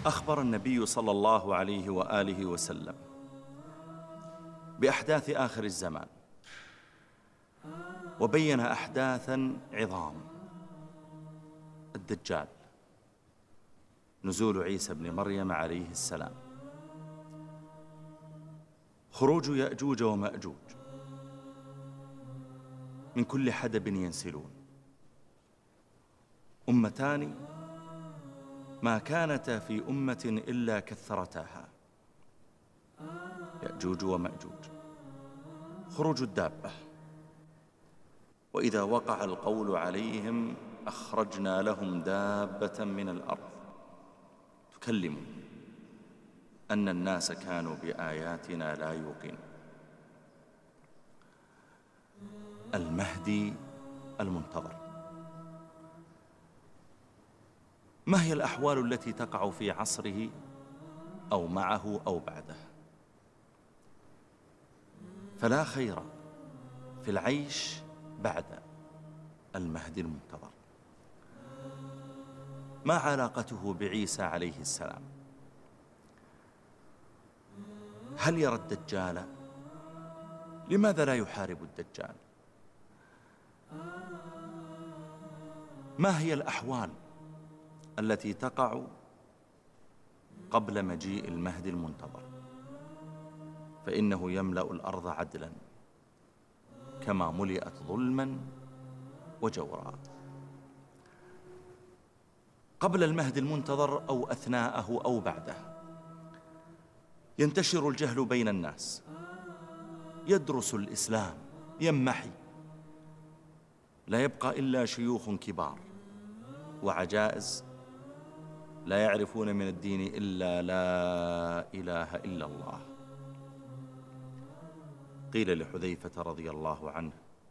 أخبر النبي صلى الله عليه وآله وسلم بأحداث آخر الزمان، وبين أحداثا عظام: الدجال، نزول عيسى بن مريم عليه السلام، خروج يأجوج ومأجوج من كل حدب ينسلون، أمتان ما كانتا في أمة إلا كثرتاها، يأجوج ومأجوج، خروج الدابة، وإذا وقع القول عليهم أخرجنا لهم دابة من الأرض تكلم أن الناس كانوا بآياتنا لا يوقنون. المهدي المنتظر. ما هي الأحوال التي تقع في عصره أو معه أو بعده؟ فلا خير في العيش بعد المهدي المنتظر. ما علاقته بعيسى عليه السلام؟ هل يرى الدجال؟ لماذا لا يحارب الدجال؟ ما هي الأحوال التي تقع قبل مجيء المهدي المنتظر؟ فإنه يملأ الأرض عدلا كما ملئت ظلما وجورا. قبل المهدي المنتظر أو أثناءه أو بعده ينتشر الجهل بين الناس، يدرس الإسلام، يمحي، لا يبقى إلا شيوخ كبار وعجائز لا يعرفون من الدين إلا لا إله إلا الله. قيل لحذيفة رضي الله عنه: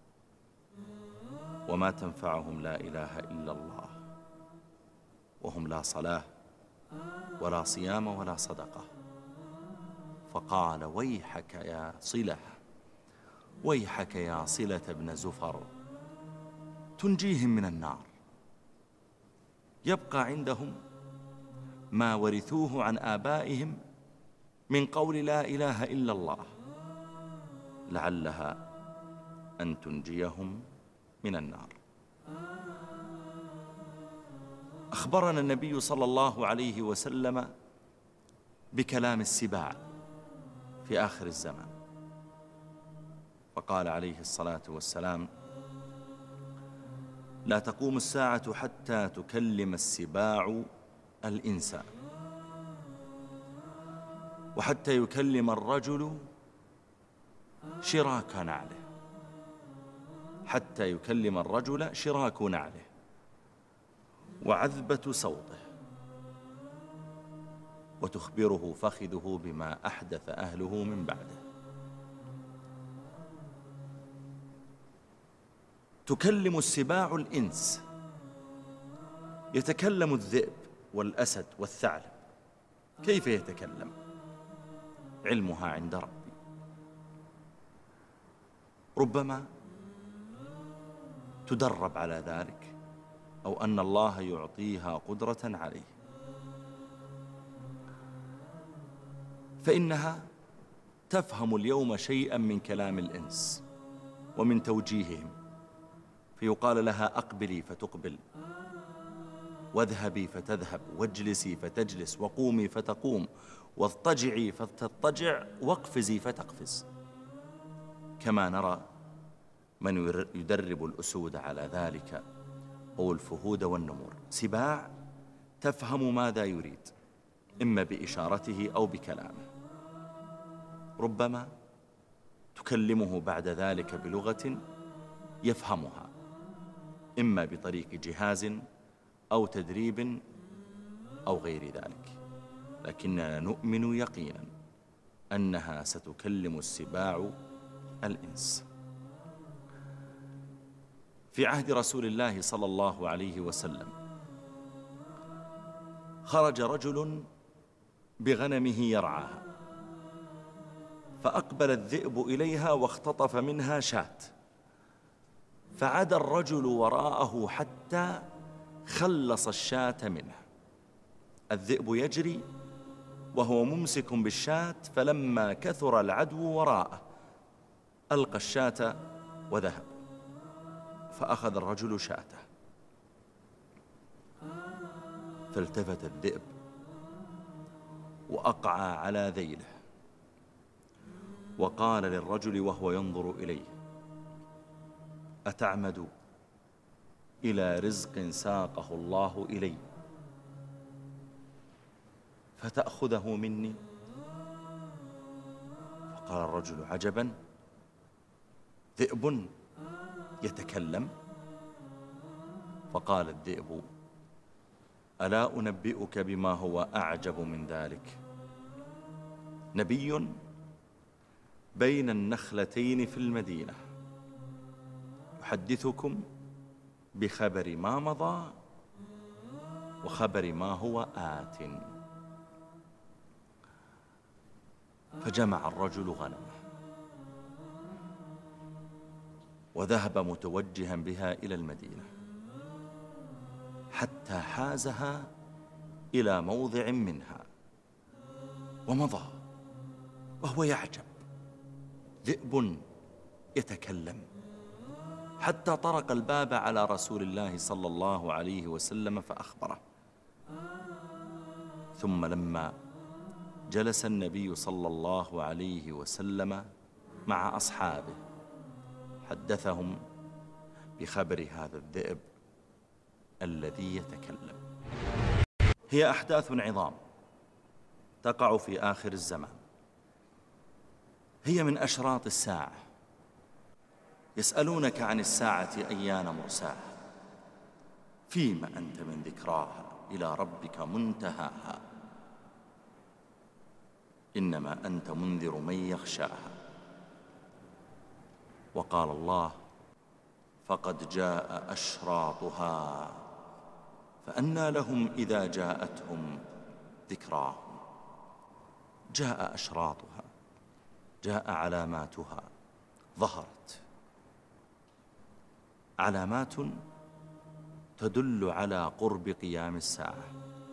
وما تنفعهم لا إله إلا الله وهم لا صلاة ولا صيام ولا صدقة؟ فقال: ويحك يا صلة، ويحك يا صلة بن زفر، تنجيهم من النار. يبقى عندهم ما ورثوه عن آبائهم من قول لا إله إلا الله، لعلها أن تنجيهم من النار. أخبرنا النبي صلى الله عليه وسلم بكلام السباع في آخر الزمان، فقال عليه الصلاة والسلام: لا تقوم الساعة حتى تكلم السباع الإنسان، وحتى يكلم الرجل شراك نعله، حتى يكلم الرجل شراك نعله وعذبة صوته، وتخبره فخذه بما أحدث أهله من بعده. تكلم السباع الإنس، يتكلم الذئب والأسد والثعلب. كيف يتكلم؟ علمها عند ربي. ربما تدرب على ذلك، أو أن الله يعطيها قدرة عليه، فإنها تفهم اليوم شيئا من كلام الإنس ومن توجيههم، فيقال لها: أقبلي فتقبل، واذهبي فتذهب، واجلسي فتجلس، وقومي فتقوم، واضطجعي فتضطجع، واقفزي فتقفز. كما نرى من يدرب الأسود على ذلك أو الفهود والنمور. سباع تفهم ماذا يريد، إما بإشارته أو بكلامه. ربما تكلمه بعد ذلك بلغة يفهمها، إما بطريق جهاز أو تدريب أو غير ذلك، لكننا نؤمن يقينا أنها ستكلم السباع الإنس. في عهد رسول الله صلى الله عليه وسلم خرج رجل بغنمه يرعاها، فأقبل الذئب إليها واختطف منها شاة، فعاد الرجل وراءه حتى خلص الشاة منه. الذئب يجري وهو ممسك بالشاة، فلما كثر العدو وراءه ألقى الشاة وذهب، فأخذ الرجل شاته، فالتفت الذئب وأقعى على ذيله وقال للرجل وهو ينظر إليه: أتعمد إلى رزق ساقه الله إلي فتأخذه مني؟ فقال الرجل: عجبا، ذئب يتكلم؟ فقال الذئب: ألا أنبئك بما هو أعجب من ذلك؟ نبي بين النخلتين في المدينة يحدثكم بخبر ما مضى وخبر ما هو آت. فجمع الرجل غنمه وذهب متوجها بها إلى المدينة حتى حازها إلى موضع منها ومضى وهو يعجب، ذئب يتكلم، حتى طرق الباب على رسول الله صلى الله عليه وسلم فأخبره. ثم لما جلس النبي صلى الله عليه وسلم مع أصحابه حدثهم بخبر هذا الذئب الذي يتكلم. هي أحداث عظام تقع في آخر الزمان، هي من أشراط الساعة. يسألونك عن الساعة أيان مرساها، فيما أنت من ذكراها، إلى ربك منتهاها، إنما أنت منذر من يخشاها. وقال الله: فقد جاء أشراطها فأنى لهم إذا جاءتهم ذكراهم. جاء أشراطها، جاء علاماتها، ظهرت علامات تدل على قرب قيام الساعة.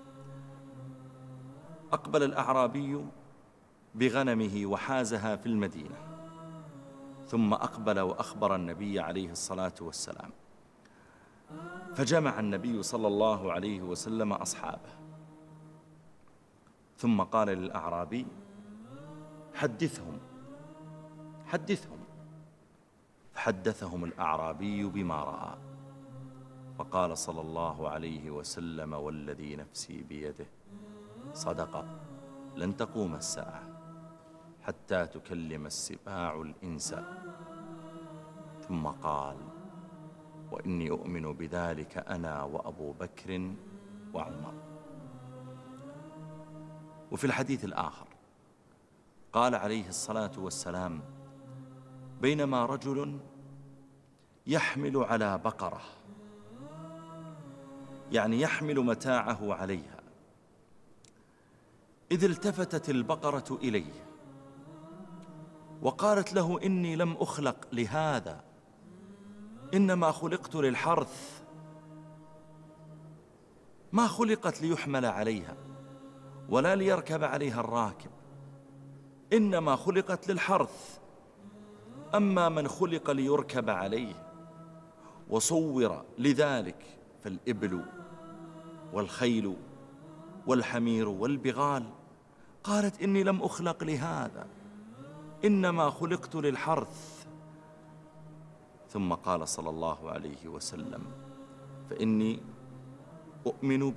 أقبل الأعرابي بغنمه وحازها في المدينة، ثم أقبل وأخبر النبي عليه الصلاة والسلام، فجمع النبي صلى الله عليه وسلم أصحابه، ثم قال للأعرابي: حدثهم. فحدثهم الأعرابي بما رأى، فقال صلى الله عليه وسلم: والذي نفسي بيده، صدق، لن تقوم الساعة حتى تكلم السباع الإنس. ثم قال: وإني أؤمن بذلك أنا وأبو بكر وعمر. وفي الحديث الآخر قال عليه الصلاة والسلام: بينما رجل يحمل على بقرة، يعني يحمل متاعه عليها، إذ التفتت البقرة إليه وقالت له: إني لم أخلق لهذا، إنما خلقت للحرث، ما خلقت ليحمل عليها ولا ليركب عليها الراكب، إنما خلقت للحرث. أما من خلق ليركب عليه وصور لذلك فالإبل والخيل والحمير والبغال. قالت: إني لم أخلق لهذا، إنما خلقت للحرث. ثم قال صلى الله عليه وسلم: فإني أؤمن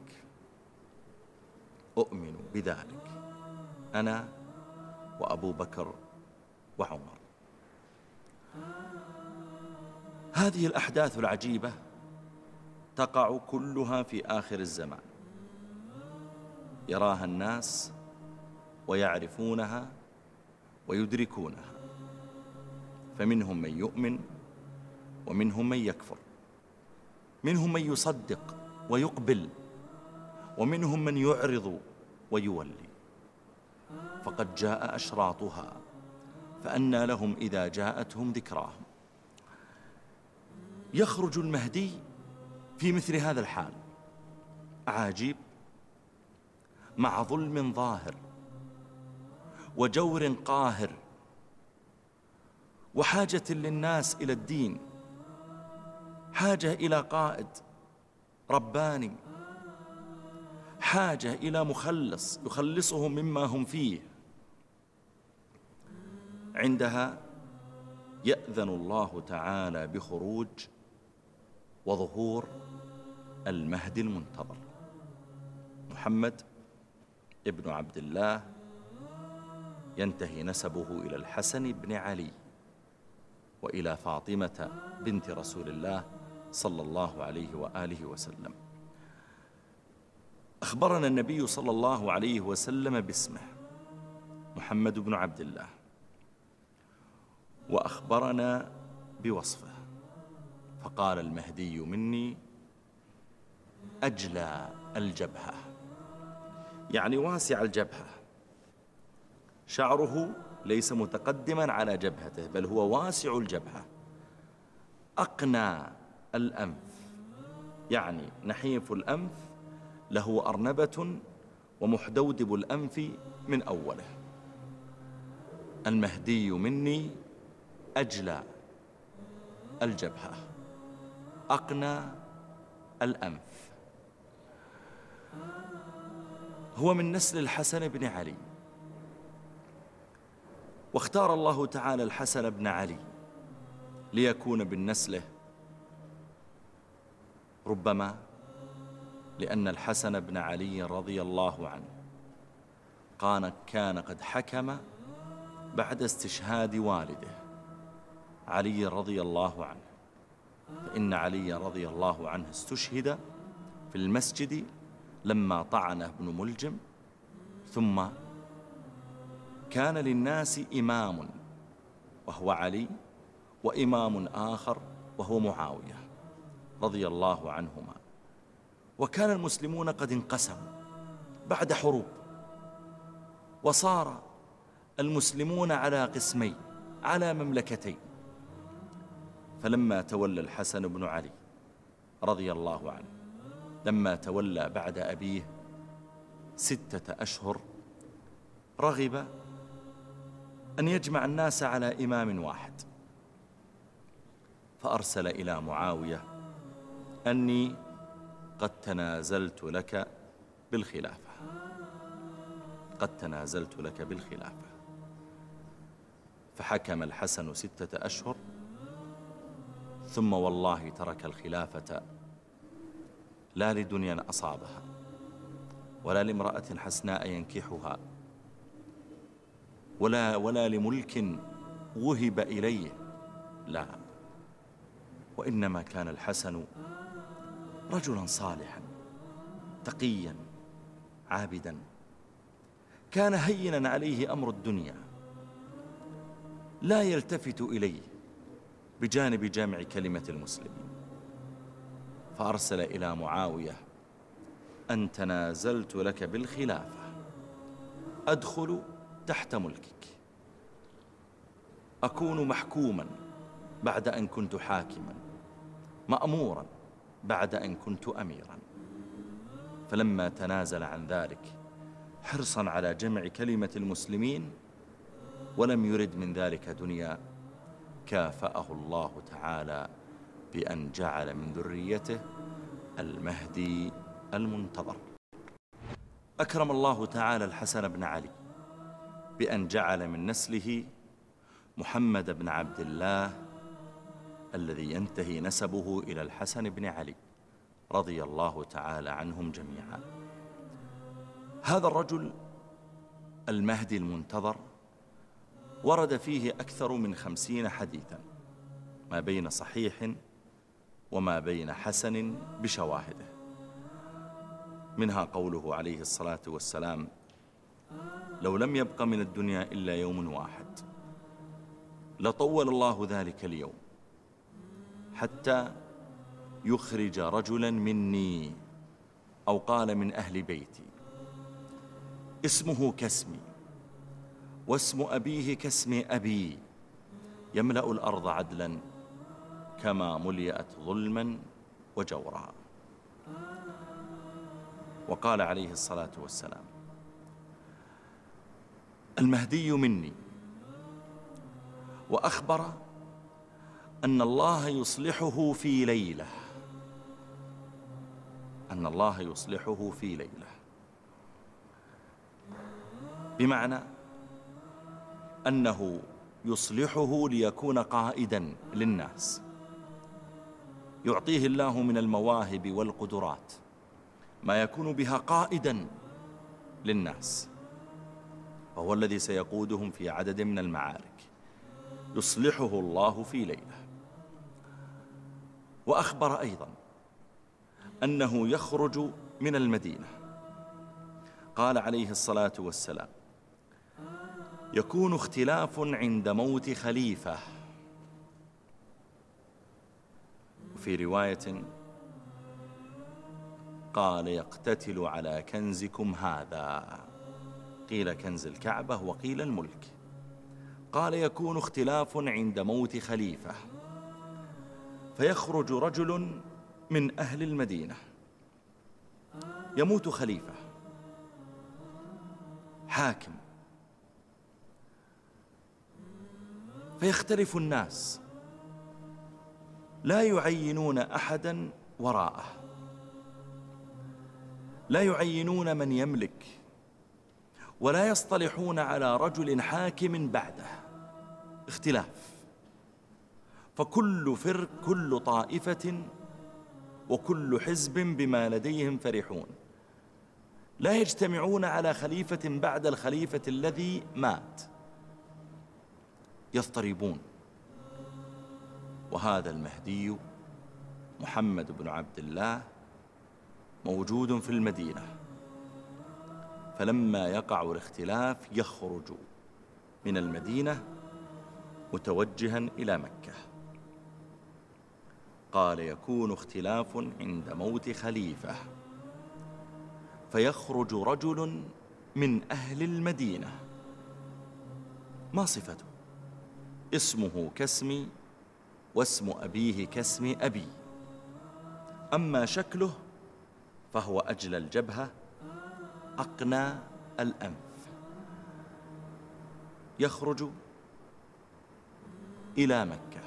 بذلك أنا وأبو بكر وعمر. هذه الأحداث العجيبة تقع كلها في آخر الزمان، يراها الناس ويعرفونها ويدركونها، فمنهم من يؤمن ومنهم من يكفر، منهم من يصدق ويقبل ومنهم من يعرض ويولي. فقد جاء أشراطها فأنى لهم إذا جاءتهم ذكراهم. يخرج المهدي في مثل هذا الحال، أعاجيب مع ظلم ظاهر وجور قاهر وحاجة للناس إلى الدين، حاجة إلى قائد رباني، حاجة إلى مخلص يخلصهم مما هم فيه. عندها يأذن الله تعالى بخروج وظهور المهدي المنتظر محمد ابن عبد الله، ينتهي نسبه إلى الحسن بن علي وإلى فاطمة بنت رسول الله صلى الله عليه وآله وسلم. أخبرنا النبي صلى الله عليه وسلم باسمه محمد بن عبد الله، وأخبرنا بوصفه فقال: المهدي مني أجلى الجبهة، يعني واسع الجبهة، شعره ليس متقدما على جبهته بل هو واسع الجبهة، أقنى الأنف، يعني نحيف الأنف، له أرنبة ومحدودب الأنف من أوله. المهدي مني أجلى الجبهة، أقنى الأنف، هو من نسل الحسن بن علي. واختار الله تعالى الحسن بن علي ليكون من نسله، ربما لأن الحسن بن علي رضي الله عنه كان قد حكم بعد استشهاد والده علي رضي الله عنه، فإن علي رضي الله عنه استشهد في المسجد لما طعنه ابن ملجم، ثم كان للناس إمام وهو علي، وإمام آخر وهو معاوية رضي الله عنهما، وكان المسلمون قد انقسموا بعد حروب، وصار المسلمون على قسمين، على مملكتين. فلما تولى الحسن بن علي رضي الله عنه، لما تولى بعد أبيه 6 أشهر، رغب أن يجمع الناس على إمام واحد، فأرسل إلى معاوية: أني قد تنازلت لك بالخلافة، قد تنازلت لك بالخلافة. فحكم الحسن 6 أشهر، ثم والله ترك الخلافة لا لدنيا أصابها ولا لامرأة حسناء ينكحها ولا لملك وهب إليه، لا، وإنما كان الحسن رجلا صالحا تقيا عابدا، كان هينا عليه أمر الدنيا، لا يلتفت إليه بجانب جمع كلمة المسلمين. فأرسل إلى معاوية: أن تنازلت لك بالخلافة، أدخل تحت ملكك، أكون محكوما بعد أن كنت حاكما، مأمورا بعد أن كنت أميرا. فلما تنازل عن ذلك حرصا على جمع كلمة المسلمين ولم يرد من ذلك دنيا، كافأه الله تعالى بأن جعل من ذريته المهدي المنتظر. أكرم الله تعالى الحسن بن علي بأن جعل من نسله محمد بن عبد الله الذي ينتهي نسبه إلى الحسن بن علي رضي الله تعالى عنهم جميعا. هذا الرجل المهدي المنتظر ورد فيه أكثر من 50 حديثا، ما بين صحيح وما بين حسن بشواهده، منها قوله عليه الصلاة والسلام: لو لم يبق من الدنيا إلا يوم واحد لطول الله ذلك اليوم حتى يخرج رجلا مني، أو قال من أهل بيتي، اسمه كاسمي واسم أبيه كاسم أبي، يملأ الأرض عدلا كما ملئت ظلما وجورا. وقال عليه الصلاة والسلام: المهدي مني، وأخبر أن الله يصلحه في ليلة، أن الله يصلحه في ليلة، بمعنى أنه يصلحه ليكون قائدا للناس، يعطيه الله من المواهب والقدرات ما يكون بها قائدا للناس، وهو الذي سيقودهم في عدد من المعارك، يصلحه الله في ليلة. وأخبر أيضا أنه يخرج من المدينة، قال عليه الصلاة والسلام: يكون اختلاف عند موت خليفة. وفي رواية قال: يقتتل على كنزكم هذا، قيل كنز الكعبة وقيل الملك. قال: يكون اختلاف عند موت خليفة، فيخرج رجل من أهل المدينة، يموت خليفة حاكم، فيختلف الناس، لا يعينون أحدا وراءه، لا يعينون من يملك، ولا يصطلحون على رجل حاكم بعده، اختلاف. فكل فرق، كل طائفة وكل حزب بما لديهم فرحون، لا يجتمعون على خليفة بعد الخليفة الذي مات، يضطربون. وهذا المهدي محمد بن عبد الله موجود في المدينة، فلما يقع الاختلاف يخرج من المدينة متوجها إلى مكة. قال: يكون اختلاف عند موت خليفة، فيخرج رجل من أهل المدينة. ما صفته؟ اسمه كاسمي واسم أبيه كاسم أبي، أما شكله فهو أجل الجبهة أقنى الأنف، يخرج إلى مكة.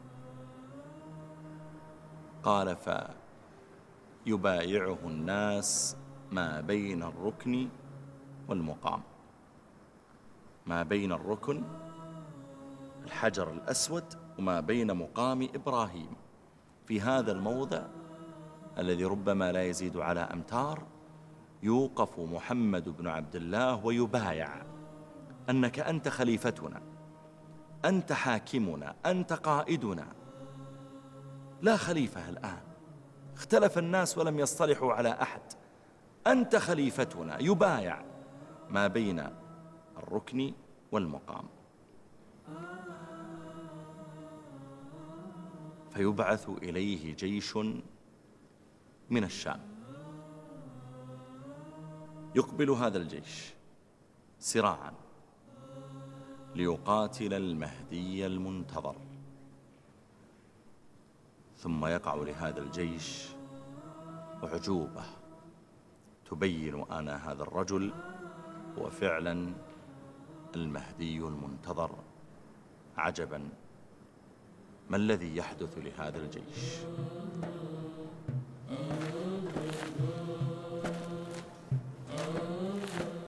قال: فيبايعه الناس ما بين الركن والمقام، ما بين الركن الحجر الأسود وما بين مقام إبراهيم، في هذا الموضع الذي ربما لا يزيد على أمتار، يوقف محمد بن عبد الله ويبايع أنك أنت خليفتنا، أنت حاكمنا، أنت قائدنا. لا خليفة الآن، اختلف الناس ولم يصطلحوا على أحد، أنت خليفتنا، يبايع ما بين الركن والمقام. فيبعث إليه جيش من الشام، يقبل هذا الجيش سراعا ليقاتل المهدي المنتظر، ثم يقع لهذا الجيش أعجوبة تبين أن هذا الرجل هو فعلا المهدي المنتظر. عجبا، ما الذي يحدث لهذا الجيش؟